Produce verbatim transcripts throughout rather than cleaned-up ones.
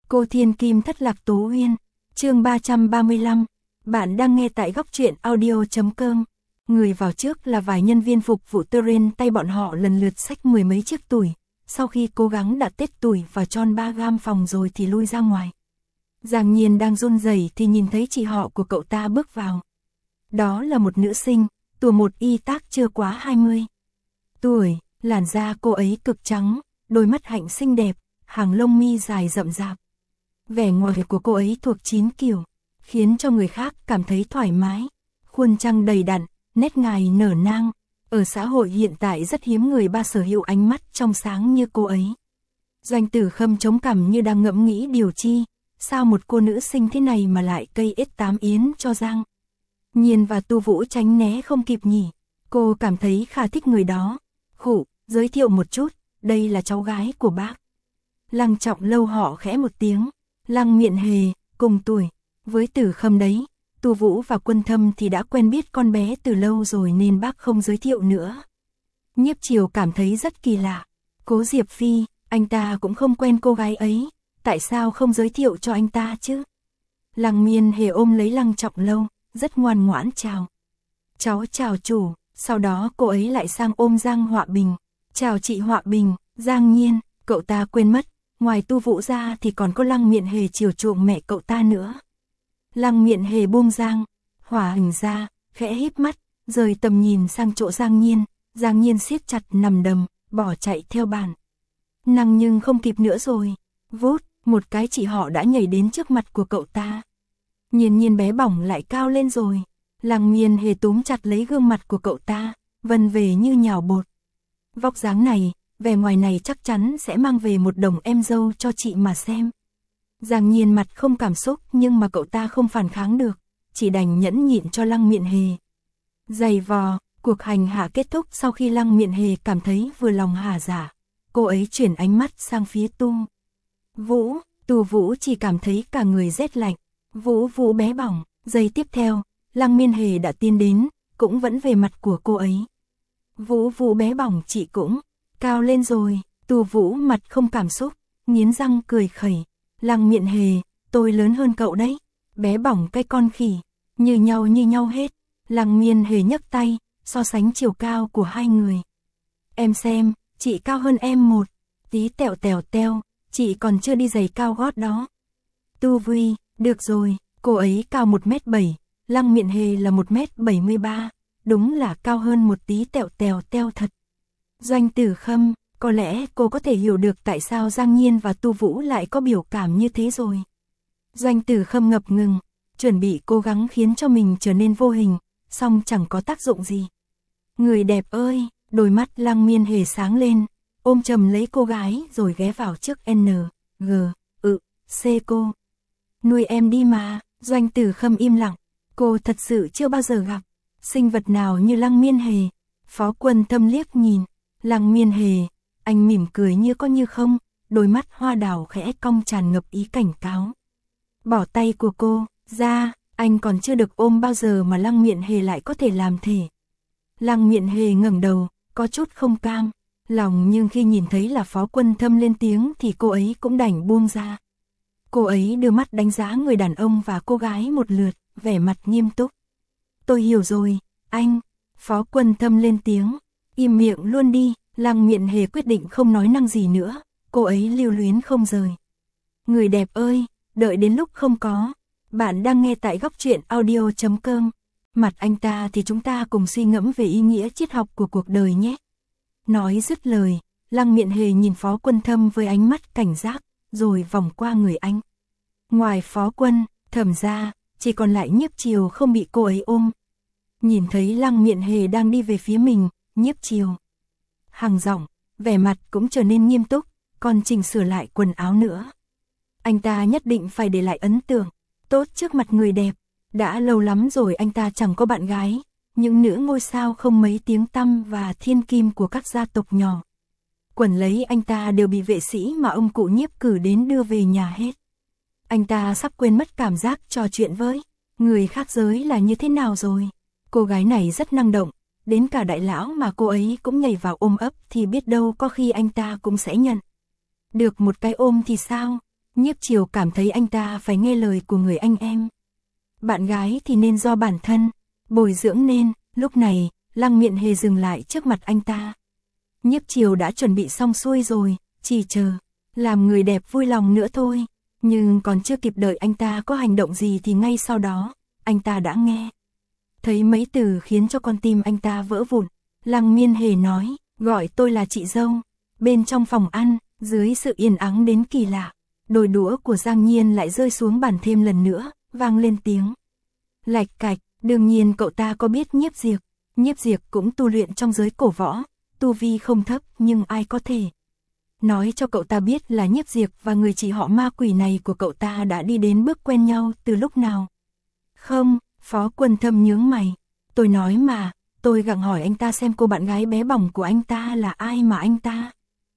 Cô Thiên Kim thất lạc Tố Uyên, chương ba trăm ba mươi lăm. Bạn đang nghe tại góc truyện audio.com. Người vào trước là vài nhân viên phục vụ Turin, tay bọn họ lần lượt xách mười mấy chiếc tủi. Sau khi cố gắng đặt tết tủi vào tròn ba gam phòng rồi thì lui ra ngoài. Giang Nhiên đang run rẩy thì nhìn thấy chị họ của cậu ta bước vào. Đó là một nữ sinh, tuổi một y tác chưa quá hai mươi tuổi, làn da cô ấy cực trắng, đôi mắt hạnh xinh đẹp, hàng lông mi dài rậm rạp. Vẻ ngoài của cô ấy thuộc chín kiểu, khiến cho người khác cảm thấy thoải mái. Khuôn trăng đầy đặn, nét ngài nở nang. Ở xã hội hiện tại rất hiếm người ba sở hữu ánh mắt trong sáng như cô ấy. Doanh Tử Khâm chống cằm như đang ngẫm nghĩ điều chi. Sao một cô nữ sinh thế này mà lại cây ết tám yến cho Giang Nhiên và Tu Vũ tránh né không kịp nhỉ. Cô cảm thấy khá thích người đó. Khụ, giới thiệu một chút, đây là cháu gái của bác. Lăng Trọng Lâu họ khẽ một tiếng. Lăng Miện Hề, cùng tuổi với Tử Khâm đấy. Tu Vũ và Quân Thâm thì đã quen biết con bé từ lâu rồi nên bác không giới thiệu nữa. Nhiếp Triều cảm thấy rất kỳ lạ. Cố Diệp Phi, anh ta cũng không quen cô gái ấy. Tại sao không giới thiệu cho anh ta chứ? Lăng Miên Hề ôm lấy Lăng Trọng Lâu, rất ngoan ngoãn chào. Cháu chào chủ, sau đó cô ấy lại sang ôm Giang Họa Bình. Chào chị Họa Bình, Giang Nhiên, cậu ta quên mất, ngoài Tu Vũ ra thì còn có Lăng Miện Hề chiều chuộng mẹ cậu ta nữa. Lăng Miện Hề buông Giang Hỏa Hình ra, khẽ híp mắt, rời tầm nhìn sang chỗ Giang Nhiên. Giang Nhiên siết chặt nằm đầm, bỏ chạy theo bản năng nhưng không kịp nữa rồi. Vút, một cái chị họ đã nhảy đến trước mặt của cậu ta. Nhiên Nhiên bé bỏng lại cao lên rồi. Lăng Miên Hề túm chặt lấy gương mặt của cậu ta, vần về như nhào bột. Vóc dáng này, vẻ ngoài này chắc chắn sẽ mang về một đồng em dâu cho chị mà xem. Giang Nhiên mặt không cảm xúc nhưng mà cậu ta không phản kháng được, chỉ đành nhẫn nhịn cho Lăng Miện Hề. Giày vò, cuộc hành hạ kết thúc sau khi Lăng Miện Hề cảm thấy vừa lòng hả dạ. Cô ấy chuyển ánh mắt sang phía Tu Vũ, Tu Vũ chỉ cảm thấy cả người rét lạnh. Vũ Vũ bé bỏng, giây tiếp theo, Lăng Miên Hề đã tiến đến, cũng vẫn về mặt của cô ấy. Vũ Vũ bé bỏng chị cũng cao lên rồi. Tu Vũ mặt không cảm xúc, nghiến răng cười khẩy. Lăng Miện Hề, tôi lớn hơn cậu đấy. Bé bỏng cái con khỉ, như nhau như nhau hết. Lăng Miên Hề nhấc tay, so sánh chiều cao của hai người. Em xem, chị cao hơn em một tí tẹo tèo teo, chị còn chưa đi giày cao gót đó. Tu Vi, được rồi, cô ấy cao một mét bảy, Lăng Miện Hề là một mét bảy mươi ba, đúng là cao hơn một tí tẹo tèo teo thật. Doanh Tử Khâm, có lẽ cô có thể hiểu được tại sao Giang Nhiên và Tu Vũ lại có biểu cảm như thế rồi. Doanh Tử Khâm ngập ngừng, chuẩn bị cố gắng khiến cho mình trở nên vô hình, song chẳng có tác dụng gì. Người đẹp ơi, đôi mắt Lăng Miên Hề sáng lên, ôm chầm lấy cô gái rồi ghé vào trước N, G, ự, C cô. Nuôi em đi mà. Doanh Tử Khâm im lặng, cô thật sự chưa bao giờ gặp sinh vật nào như Lăng Miên Hề. Phó Quân Thâm liếc nhìn Lăng Miên Hề, anh mỉm cười như có như không, đôi mắt hoa đào khẽ cong tràn ngập ý cảnh cáo. Bỏ tay của cô ra, anh còn chưa được ôm bao giờ mà Lăng Miện Hề lại có thể làm thể. Lăng Miện Hề ngẩng đầu, có chút không cam lòng nhưng khi nhìn thấy là Phó Quân Thâm lên tiếng thì cô ấy cũng đành buông ra. Cô ấy đưa mắt đánh giá người đàn ông và cô gái một lượt, vẻ mặt nghiêm túc. Tôi hiểu rồi, anh. Phó Quân Thâm lên tiếng. Im miệng luôn đi. Lăng Miện Hề quyết định không nói năng gì nữa. Cô ấy lưu luyến không rời. Người đẹp ơi, đợi đến lúc không có. Bạn đang nghe tại góc truyện audio.com. Mặt anh ta thì chúng ta cùng suy ngẫm về ý nghĩa triết học của cuộc đời nhé. Nói dứt lời, Lăng Miện Hề nhìn Phó Quân Thâm với ánh mắt cảnh giác, rồi vòng qua người anh. Ngoài Phó Quân Thâm ra, chỉ còn lại Nhiếp Triều không bị cô ấy ôm. Nhìn thấy Lăng Miện Hề đang đi về phía mình, Nhiếp Triều hằng giọng, vẻ mặt cũng trở nên nghiêm túc, còn chỉnh sửa lại quần áo nữa. Anh ta nhất định phải để lại ấn tượng tốt trước mặt người đẹp. Đã lâu lắm rồi anh ta chẳng có bạn gái, những nữ ngôi sao không mấy tiếng tăm và thiên kim của các gia tộc nhỏ. Quần lấy anh ta đều bị vệ sĩ mà ông cụ Nhiếp cử đến đưa về nhà hết. Anh ta sắp quên mất cảm giác trò chuyện với người khác giới là như thế nào rồi. Cô gái này rất năng động, đến cả đại lão mà cô ấy cũng nhảy vào ôm ấp thì biết đâu có khi anh ta cũng sẽ nhận được một cái ôm thì sao. Nhiếp Triều cảm thấy anh ta phải nghe lời của người anh em. Bạn gái thì nên do bản thân bồi dưỡng nên. Lúc này, Lăng Miện Hề dừng lại trước mặt anh ta. Nhiếp Triều đã chuẩn bị xong xuôi rồi, chỉ chờ làm người đẹp vui lòng nữa thôi. Nhưng còn chưa kịp đợi anh ta có hành động gì thì ngay sau đó, anh ta đã nghe thấy mấy từ khiến cho con tim anh ta vỡ vụn. Lăng Miên Hề nói, gọi tôi là chị dâu. Bên trong phòng ăn, dưới sự yên ắng đến kỳ lạ, đôi đũa của Giang Nhiên lại rơi xuống bàn thêm lần nữa, vang lên tiếng lạch cạch. Đương nhiên cậu ta có biết Nhiếp Diệp. Nhiếp Diệp cũng tu luyện trong giới cổ võ, tu vi không thấp, nhưng ai có thể nói cho cậu ta biết là Nhiếp Diệp và người chị họ ma quỷ này của cậu ta đã đi đến bước quen nhau từ lúc nào? Không, Phó Quân Thâm nhướng mày. Tôi nói mà, tôi gặng hỏi anh ta xem cô bạn gái bé bỏng của anh ta là ai mà anh ta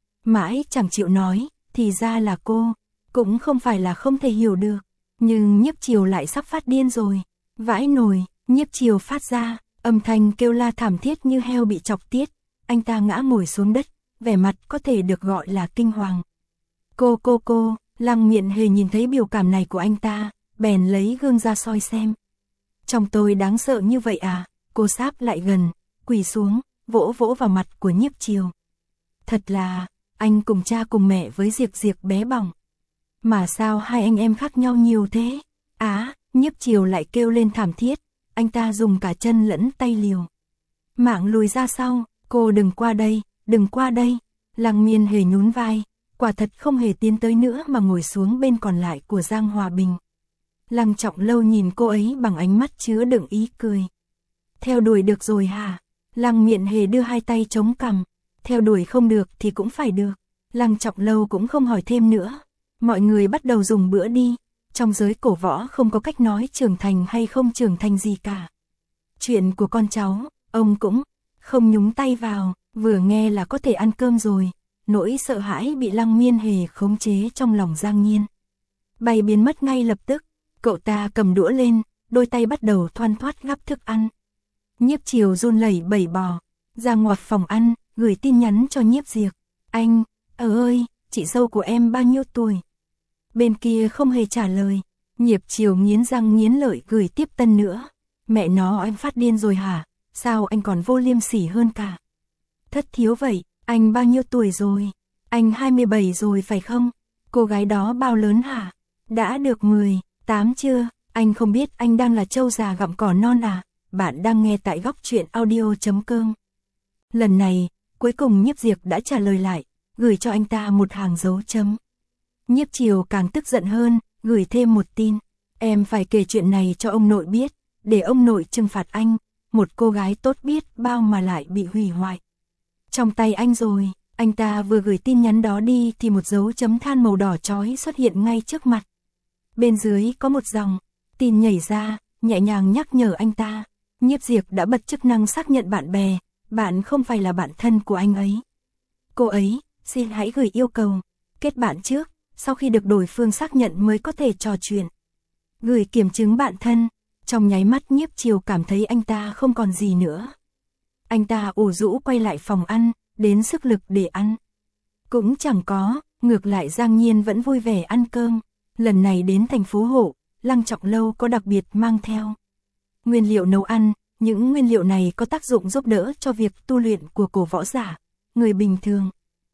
mãi chẳng chịu nói, thì ra là cô. Cũng không phải là không thể hiểu được, nhưng Nhiếp Triều lại sắp phát điên rồi. Vãi nồi, Nhiếp Triều phát ra âm thanh kêu la thảm thiết như heo bị chọc tiết. Anh ta ngã ngồi xuống đất, vẻ mặt có thể được gọi là kinh hoàng. Cô cô cô, Lăng Miện Hề nhìn thấy biểu cảm này của anh ta, bèn lấy gương ra soi xem. Trong tôi đáng sợ như vậy à? Cô sáp lại gần, quỳ xuống, vỗ vỗ vào mặt của Nhiếp Triều. Thật là, anh cùng cha cùng mẹ với Diệp Diệp bé bỏng. Mà sao hai anh em khác nhau nhiều thế? Á, Nhiếp Triều lại kêu lên thảm thiết. Anh ta dùng cả chân lẫn tay liều mạng lùi ra sau. Cô đừng qua đây, đừng qua đây. Lăng Miên Hề nhún vai, quả thật không hề tiến tới nữa mà ngồi xuống bên còn lại của Giang Hòa Bình. Lăng Trọng Lâu nhìn cô ấy bằng ánh mắt chứa đựng ý cười. Theo đuổi được rồi hả? Lăng Miện Hề đưa hai tay chống cằm. Theo đuổi không được thì cũng phải được. Lăng Trọng Lâu cũng không hỏi thêm nữa. Mọi người bắt đầu dùng bữa đi. Trong giới cổ võ không có cách nói trưởng thành hay không trưởng thành gì cả. Chuyện của con cháu, ông cũng không nhúng tay vào, vừa nghe là có thể ăn cơm rồi. Nỗi sợ hãi bị Lăng Miên Hề khống chế trong lòng Giang Nhiên bay biến mất ngay lập tức. Cậu ta cầm đũa lên, đôi tay bắt đầu thoăn thoắt gắp thức ăn. Nhiếp Triều run lẩy bẩy bò ra ngoài phòng ăn, gửi tin nhắn cho Nhiếp Diệp. Anh, ờ ơi, chị dâu của em bao nhiêu tuổi? Bên kia không hề trả lời. Nhiếp Triều nghiến răng nghiến lợi gửi tiếp tân nữa. Mẹ nó, anh phát điên rồi hả? Sao anh còn vô liêm sỉ hơn cả? Thất thiếu vậy, anh bao nhiêu tuổi rồi? Anh hai mươi bảy rồi phải không? Cô gái đó bao lớn hả? Đã được mười tám chưa? Anh không biết anh đang là trâu già gặm cỏ non à? Bạn đang nghe tại góc truyện audio chấm com. Lần này, cuối cùng Nhiếp Diệp đã trả lời lại, gửi cho anh ta một hàng dấu chấm. Nhiếp Triều càng tức giận hơn, gửi thêm một tin. Em phải kể chuyện này cho ông nội biết, để ông nội trừng phạt anh. Một cô gái tốt biết bao mà lại bị hủy hoại trong tay anh rồi. Anh ta vừa gửi tin nhắn đó đi thì một dấu chấm than màu đỏ chói xuất hiện ngay trước mặt. Bên dưới có một dòng tin nhảy ra, nhẹ nhàng nhắc nhở anh ta. Nhiếp Diệp đã bật chức năng xác nhận bạn bè, bạn không phải là bạn thân của anh ấy. Cô ấy, xin hãy gửi yêu cầu kết bạn trước, sau khi được đối phương xác nhận mới có thể trò chuyện. Gửi kiểm chứng bạn thân. Trong nháy mắt Nhiếp Triều cảm thấy anh ta không còn gì nữa. Anh ta ủ rũ quay lại phòng ăn, đến sức lực để ăn cũng chẳng có, ngược lại Giang Nhiên vẫn vui vẻ ăn cơm. Lần này đến thành phố Hộ, Lăng Trọng Lâu có đặc biệt mang theo nguyên liệu nấu ăn. Những nguyên liệu này có tác dụng giúp đỡ cho việc tu luyện của cổ võ giả. Người bình thường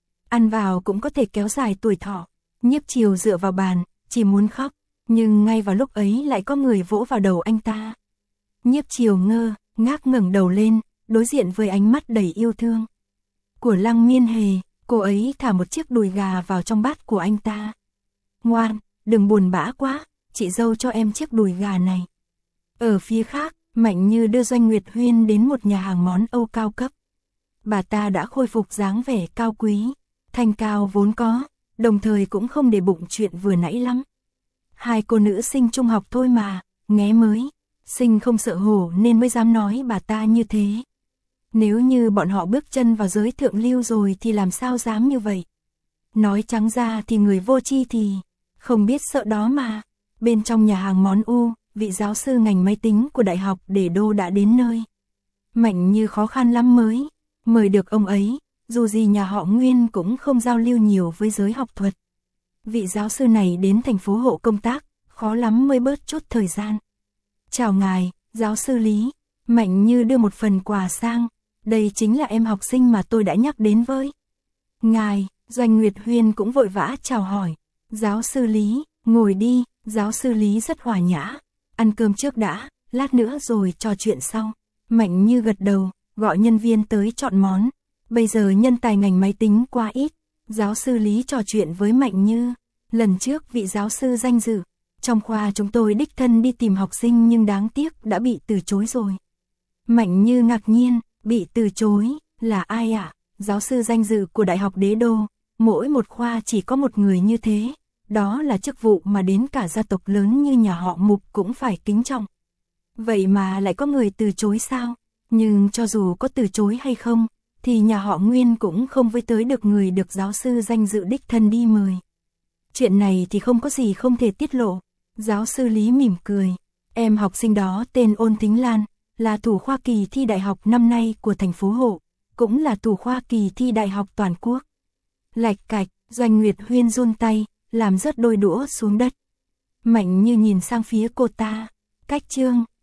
ăn vào cũng có thể kéo dài tuổi thọ. Nhiếp Triều dựa vào bàn, chỉ muốn khóc. Nhưng ngay vào lúc ấy lại có người vỗ vào đầu anh ta. Nhiếp Triều ngơ ngác ngẩng đầu lên, đối diện với ánh mắt đầy yêu thương của Lăng Miên Hề. Cô ấy thả một chiếc đùi gà vào trong bát của anh ta. Ngoan, đừng buồn bã quá, chị dâu cho em chiếc đùi gà này. Ở phía khác, Mạnh Như đưa Doanh Nguyệt Huyên đến một nhà hàng món Âu cao cấp. Bà ta đã khôi phục dáng vẻ cao quý, thanh cao vốn có, đồng thời cũng không để bụng chuyện vừa nãy lắm. Hai cô nữ sinh trung học thôi mà, nghé mới, sinh không sợ hổ nên mới dám nói bà ta như thế. Nếu như bọn họ bước chân vào giới thượng lưu rồi thì làm sao dám như vậy. Nói trắng ra thì người vô tri thì không biết sợ đó mà. Bên trong nhà hàng món U, vị giáo sư ngành máy tính của Đại học Để Đô đã đến nơi. Mạnh Như khó khăn lắm mới mời được ông ấy, dù gì nhà họ Nguyên cũng không giao lưu nhiều với giới học thuật. vị giáo sư này đến thành phố Hộ công tác, khó lắm mới bớt chút thời gian. Chào ngài, giáo sư Lý. Mạnh Như đưa một phần quà sang. Đây chính là em học sinh mà tôi đã nhắc đến với ngài. Doanh Nguyệt Huyên cũng vội vã chào hỏi. Giáo sư Lý, ngồi đi. Giáo sư Lý rất hòa nhã. Ăn cơm trước đã, lát nữa rồi trò chuyện sau. Mạnh Như gật đầu, gọi nhân viên tới chọn món. Bây giờ nhân tài ngành máy tính quá ít. Giáo sư Lý trò chuyện với Mạnh Như. Lần trước vị giáo sư danh dự, trong khoa chúng tôi đích thân đi tìm học sinh nhưng đáng tiếc đã bị từ chối rồi. Mạnh Như ngạc nhiên, bị từ chối, là ai ạ? À? Giáo sư danh dự của Đại học Đế Đô, mỗi một khoa chỉ có một người như thế. Đó là chức vụ mà đến cả gia tộc lớn như nhà họ Mục cũng phải kính trọng. Vậy mà lại có người từ chối sao? Nhưng cho dù có từ chối hay không, thì nhà họ Nguyên cũng không với tới được người được giáo sư danh dự đích thân đi mời. Chuyện này thì không có gì không thể tiết lộ. Giáo sư Lý mỉm cười. Em học sinh đó tên Ôn Thính Lan, là thủ khoa kỳ thi đại học năm nay của thành phố Hộ, cũng là thủ khoa kỳ thi đại học toàn quốc. Lạch cạch, Doanh Nguyệt Huyên run tay, làm rớt đôi đũa xuống đất. Mạnh Như nhìn sang phía cô ta. Cách chương